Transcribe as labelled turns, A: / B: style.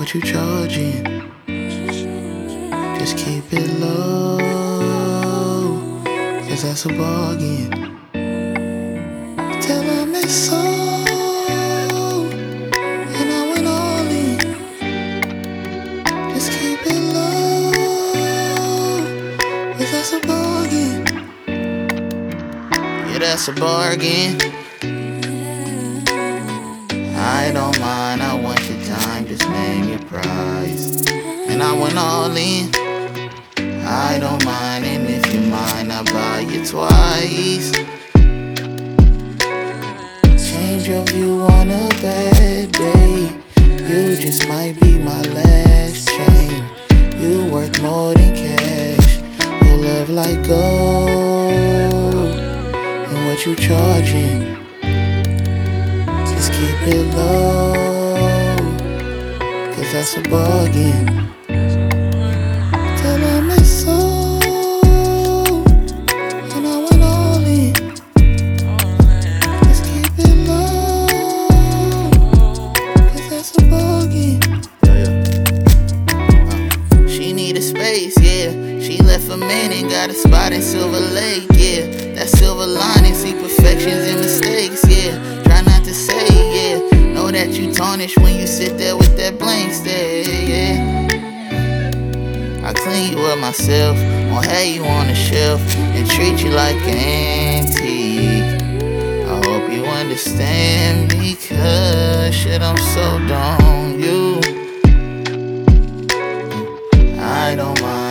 A: What you charging? Just keep it low, cause that's a bargain. Tell him it's so, and I went all in. Just keep it low, cause that's a bargain. Yeah, that's a bargain. I don't mind, I want your time, just name your price. And I went all in. I don't mind, and if you mind, I'll buy you twice. Change your view on a bad day. You just might be my last chain. You worth more than cash. Your love like gold. And what you charging? Just keep it low, cause that's a bargain. Tell him it's so, and I went all in. Just keep it low, cause that's a bargain. She need a space, yeah. She left a man and got a spot in Silver Lake, yeah. That silver lining, see perfections and mistakes, yeah. Try not to say, yeah. Know that you tarnish when you sit there with that blank stare, yeah. I clean you up myself, won't have you on the shelf, and treat you like an antique. I hope you understand me, cause shit, I'm so done on you. I don't mind.